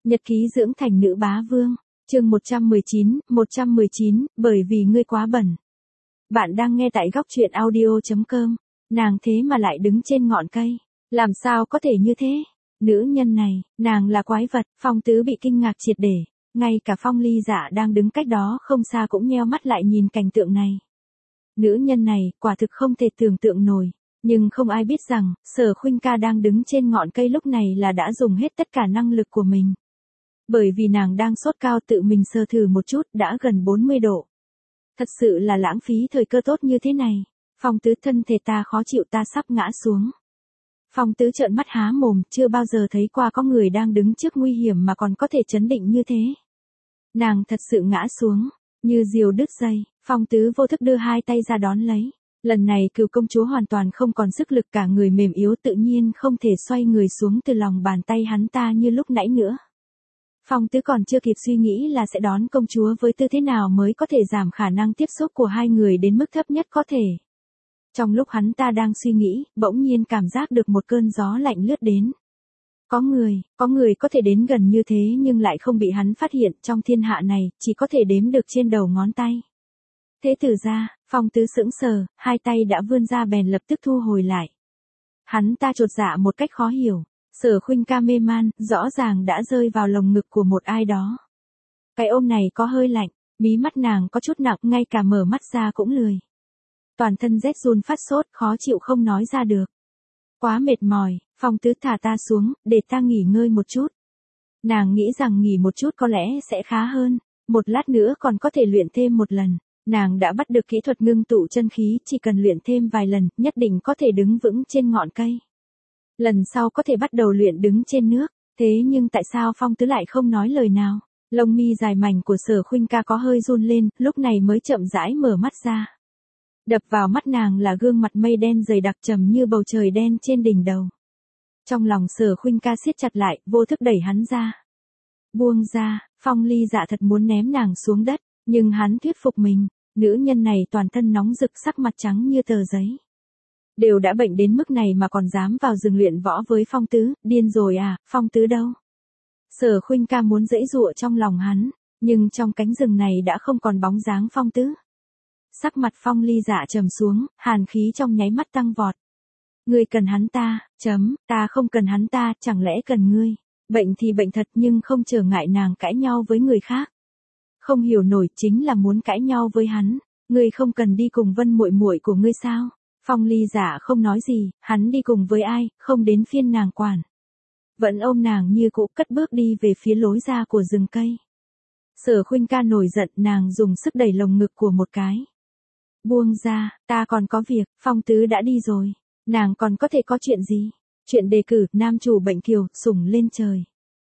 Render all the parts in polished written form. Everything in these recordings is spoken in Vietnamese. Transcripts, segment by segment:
Nhật ký dưỡng thành nữ bá vương, chương 119, bởi vì ngươi quá bẩn. Bạn đang nghe tại góc truyện audio.com, nàng thế mà lại đứng trên ngọn cây, làm sao có thể như thế? Nữ nhân này, nàng là quái vật. Phong Tứ bị kinh ngạc triệt để, ngay cả Phong Ly Dạ đang đứng cách đó không xa cũng nheo mắt lại nhìn cảnh tượng này. Nữ nhân này, quả thực không thể tưởng tượng nổi. Nhưng không ai biết rằng, Sở Khuynh Ca đang đứng trên ngọn cây lúc này là đã dùng hết tất cả năng lực của mình. Bởi vì nàng đang sốt cao tự mình sờ thử một chút đã gần 40 độ. Thật sự là lãng phí thời cơ tốt như thế này. Phong Tứ, thân thể ta khó chịu, ta sắp ngã xuống. Phong Tứ trợn mắt há mồm, chưa bao giờ thấy qua có người đang đứng trước nguy hiểm mà còn có thể trấn định như thế. Nàng thật sự ngã xuống, như diều đứt dây. Phong Tứ vô thức đưa hai tay ra đón lấy. Lần này Cửu công chúa hoàn toàn không còn sức lực, cả người mềm yếu tự nhiên không thể xoay người xuống từ lòng bàn tay hắn ta như lúc nãy nữa. Phong Tứ còn chưa kịp suy nghĩ là sẽ đón công chúa với tư thế nào mới có thể giảm khả năng tiếp xúc của hai người đến mức thấp nhất có thể. Trong lúc hắn ta đang suy nghĩ, bỗng nhiên cảm giác được một cơn gió lạnh lướt đến. Có người có thể đến gần như thế nhưng lại không bị hắn phát hiện, trong thiên hạ này, chỉ có thể đếm được trên đầu ngón tay. Thế tử ra, Phong Tứ sững sờ, hai tay đã vươn ra bèn lập tức thu hồi lại. Hắn ta chột dạ một cách khó hiểu. Sở Khuynh Ca mê man, rõ ràng đã rơi vào lồng ngực của một ai đó. Cái ôm này có hơi lạnh, mí mắt nàng có chút nặng, ngay cả mở mắt ra cũng lười. Toàn thân rét run phát sốt, khó chịu không nói ra được. Quá mệt mỏi, Phong Tứ thả ta xuống, để ta nghỉ ngơi một chút. Nàng nghĩ rằng nghỉ một chút có lẽ sẽ khá hơn, một lát nữa còn có thể luyện thêm một lần. Nàng đã bắt được kỹ thuật ngưng tụ chân khí, chỉ cần luyện thêm vài lần, nhất định có thể đứng vững trên ngọn cây. Lần sau có thể bắt đầu luyện đứng trên nước, thế nhưng tại sao Phong Tứ lại không nói lời nào? Lông mi dài mảnh của Sở Khuynh Ca có hơi run lên, lúc này mới chậm rãi mở mắt ra. Đập vào mắt nàng là gương mặt mây đen dày đặc trầm như bầu trời đen trên đỉnh đầu. Trong lòng Sở Khuynh Ca siết chặt lại, vô thức đẩy hắn ra. Buông ra, Phong Ly Dạ thật muốn ném nàng xuống đất, nhưng hắn thuyết phục mình. Nữ nhân này toàn thân nóng rực, sắc mặt trắng như tờ giấy. Đều đã bệnh đến mức này mà còn dám vào rừng luyện võ với Phong Tứ, điên rồi à? Phong Tứ đâu? Sở Khuynh Ca muốn giãy giụa trong lòng hắn, nhưng trong cánh rừng này đã không còn bóng dáng Phong Tứ. Sắc mặt Phong Ly Dạ trầm xuống, hàn khí trong nháy mắt tăng vọt. Ngươi cần hắn ta, ta không cần hắn ta, chẳng lẽ cần ngươi? Bệnh thì bệnh thật nhưng không trở ngại nàng cãi nhau với người khác. Không hiểu nổi, chính là muốn cãi nhau với hắn. Ngươi không cần đi cùng Vân muội muội của ngươi sao? Phong Ly Dạ không nói gì, hắn đi cùng với ai, không đến phiên nàng quản. Vẫn ôm nàng như cũ, cất bước đi về phía lối ra của rừng cây. Sở Khuynh Ca nổi giận, nàng dùng sức đẩy lồng ngực của một cái. Buông ra, ta còn có việc. Phong Tứ đã đi rồi, nàng còn có thể có chuyện gì? Chuyện đề cử, nam chủ bệnh kiều, sủng lên trời.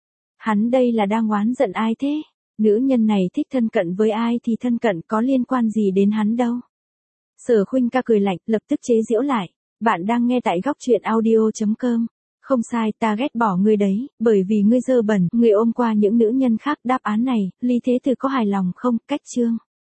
Hắn đây là đang oán giận ai thế? Nữ nhân này thích thân cận với ai thì thân cận, có liên quan gì đến hắn đâu. Sở Khuynh Ca cười lạnh, lập tức chế giễu lại. Bạn đang nghe tại góc truyện audio.com. Không sai, ta ghét bỏ ngươi đấy, bởi vì ngươi dơ bẩn, ngươi ôm qua những nữ nhân khác. Đáp án này, Ly Thế Tử có hài lòng không? Cách chương.